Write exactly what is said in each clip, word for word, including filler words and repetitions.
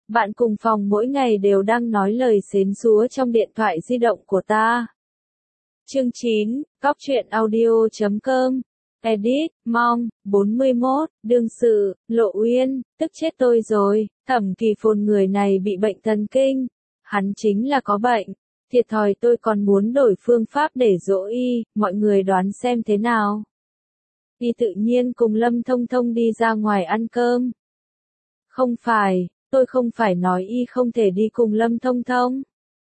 Bạn cùng phòng mỗi ngày đều đang nói lời xến xúa trong điện thoại di động của ta. Chương chín, Cóc truyện audio chấm com. Edit, Mong, bốn mươi mốt, đương sự, Lộ Uyên, tức chết tôi rồi, Thẩm Kỳ Phồn người này bị bệnh thần kinh. Hắn chính là có bệnh. Thiệt thòi tôi còn muốn đổi phương pháp để dỗ y, mọi người đoán xem thế nào. Y tự nhiên cùng Lâm Thông Thông đi ra ngoài ăn cơm. Không phải, tôi không phải nói y không thể đi cùng Lâm Thông Thông.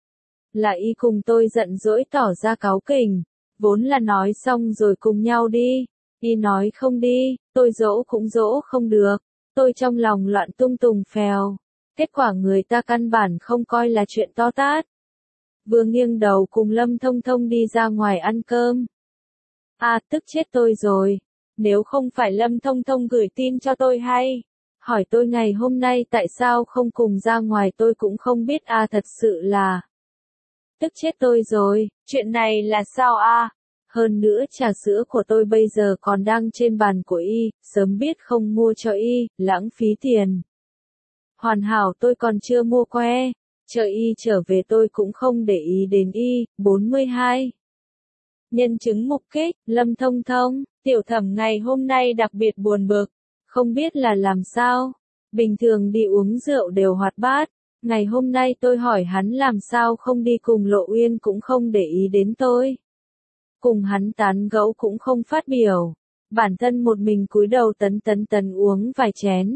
Là y cùng tôi giận dỗi tỏ ra cáu kỉnh, vốn là nói xong rồi cùng nhau đi. Y nói không đi, tôi dỗ cũng dỗ không được. Tôi trong lòng loạn tung tùng phèo. Kết quả người ta căn bản không coi là chuyện to tát. Vừa nghiêng đầu cùng Lâm Thông Thông đi ra ngoài ăn cơm. À, tức chết tôi rồi. Nếu không phải Lâm Thông Thông gửi tin cho tôi hay, hỏi tôi ngày hôm nay tại sao không cùng ra ngoài tôi cũng không biết à, thật sự là. Tức chết tôi rồi, chuyện này là sao à? Hơn nữa trà sữa của tôi bây giờ còn đang trên bàn của y, sớm biết không mua cho y, lãng phí tiền. Hoàn hảo tôi còn chưa mua que, chờ y trở về tôi cũng không để ý đến y. bốn mươi hai. Nhân chứng mục kích, Lâm Thông Thông, tiểu thẩm ngày hôm nay đặc biệt buồn bực, không biết là làm sao. Bình thường đi uống rượu đều hoạt bát, ngày hôm nay tôi hỏi hắn làm sao không đi cùng Lộ Uyên cũng không để ý đến tôi. Cùng hắn tán gẫu cũng không phát biểu, bản thân một mình cúi đầu tấn tấn tấn uống vài chén.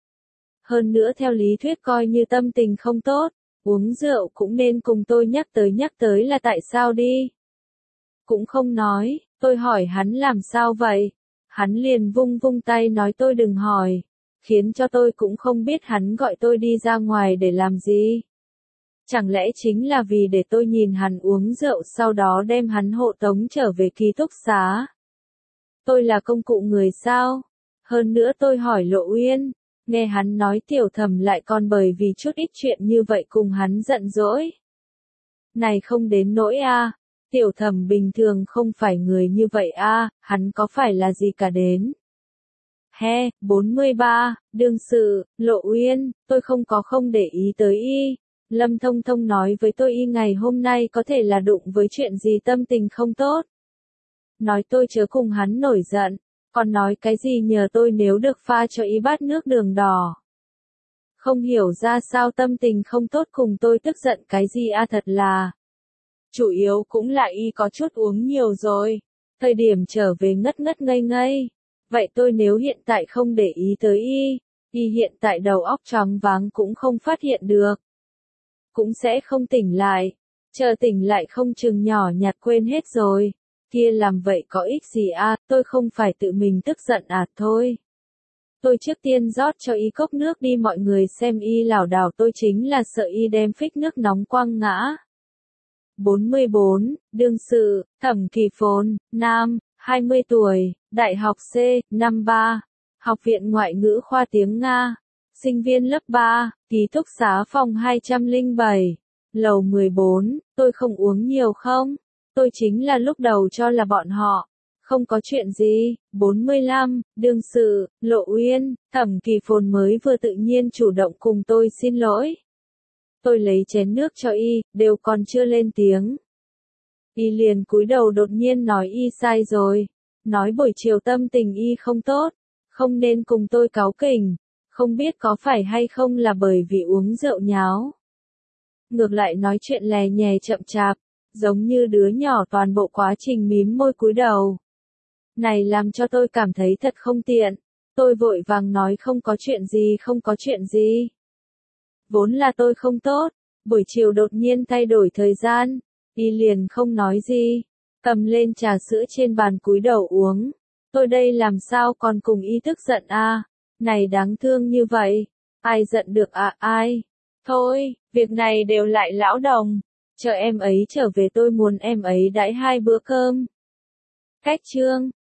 Hơn nữa theo lý thuyết coi như tâm tình không tốt, uống rượu cũng nên cùng tôi nhắc tới nhắc tới là tại sao đi. Cũng không nói, tôi hỏi hắn làm sao vậy, hắn liền vung vung tay nói tôi đừng hỏi, khiến cho tôi cũng không biết hắn gọi tôi đi ra ngoài để làm gì. Chẳng lẽ chính là vì để tôi nhìn hắn uống rượu sau đó đem hắn hộ tống trở về ký túc xá. Tôi là công cụ người sao? Hơn nữa tôi hỏi Lộ Uyên, nghe hắn nói tiểu thẩm lại còn bởi vì chút ít chuyện như vậy cùng hắn giận dỗi. Này không đến nỗi a, tiểu thẩm bình thường không phải người như vậy a, hắn có phải là gì cả đến. He, bốn mươi ba, đương sự, Lộ Uyên, tôi không có không để ý tới y. Lâm Thông Thông nói với tôi y ngày hôm nay có thể là đụng với chuyện gì tâm tình không tốt. Nói tôi chớ cùng hắn nổi giận, còn nói cái gì nhờ tôi nếu được pha cho y bát nước đường đỏ. Không hiểu ra sao tâm tình không tốt cùng tôi tức giận cái gì a, thật là. Chủ yếu cũng là y có chút uống nhiều rồi, thời điểm trở về ngất ngất ngây ngây. Vậy tôi nếu hiện tại không để ý tới y, y hiện tại đầu óc choáng váng cũng không phát hiện được. Cũng sẽ không tỉnh lại, chờ tỉnh lại không chừng nhỏ nhặt quên hết rồi, kia làm vậy có ích gì à, tôi không phải tự mình tức giận à thôi. Tôi trước tiên rót cho y cốc nước đi, mọi người xem y lảo đảo tôi chính là sợ y đem phích nước nóng quăng ngã. bốn mươi bốn, đương sự, Thẩm Kỳ Phồn, nam, hai mươi tuổi, đại học C, năm ba, học viện ngoại ngữ khoa tiếng Nga. Sinh viên lớp ba, ký túc xá phòng hai không bảy, lầu mười bốn, tôi không uống nhiều không? Tôi chính là lúc đầu cho là bọn họ. Không có chuyện gì. bốn mươi lăm, đương sự, Lộ Uyên, Thẩm Kỳ Phồn mới vừa tự nhiên chủ động cùng tôi xin lỗi. Tôi lấy chén nước cho y, đều còn chưa lên tiếng. Y liền cúi đầu đột nhiên nói y sai rồi. Nói buổi chiều tâm tình y không tốt, không nên cùng tôi cáu kỉnh. Không biết có phải hay không là bởi vì uống rượu nháo. Ngược lại nói chuyện lè nhè chậm chạp, giống như đứa nhỏ toàn bộ quá trình mím môi cúi đầu. Này làm cho tôi cảm thấy thật không tiện. Tôi vội vàng nói không có chuyện gì không có chuyện gì. Vốn là tôi không tốt, buổi chiều đột nhiên thay đổi thời gian, y liền không nói gì. Cầm lên trà sữa trên bàn cúi đầu uống. Tôi đây làm sao còn cùng y tức giận à? Này đáng thương như vậy, ai giận được à ai? Thôi, việc này đều lại lão đồng, chờ em ấy trở về tôi muốn em ấy đãi hai bữa cơm. Cách chương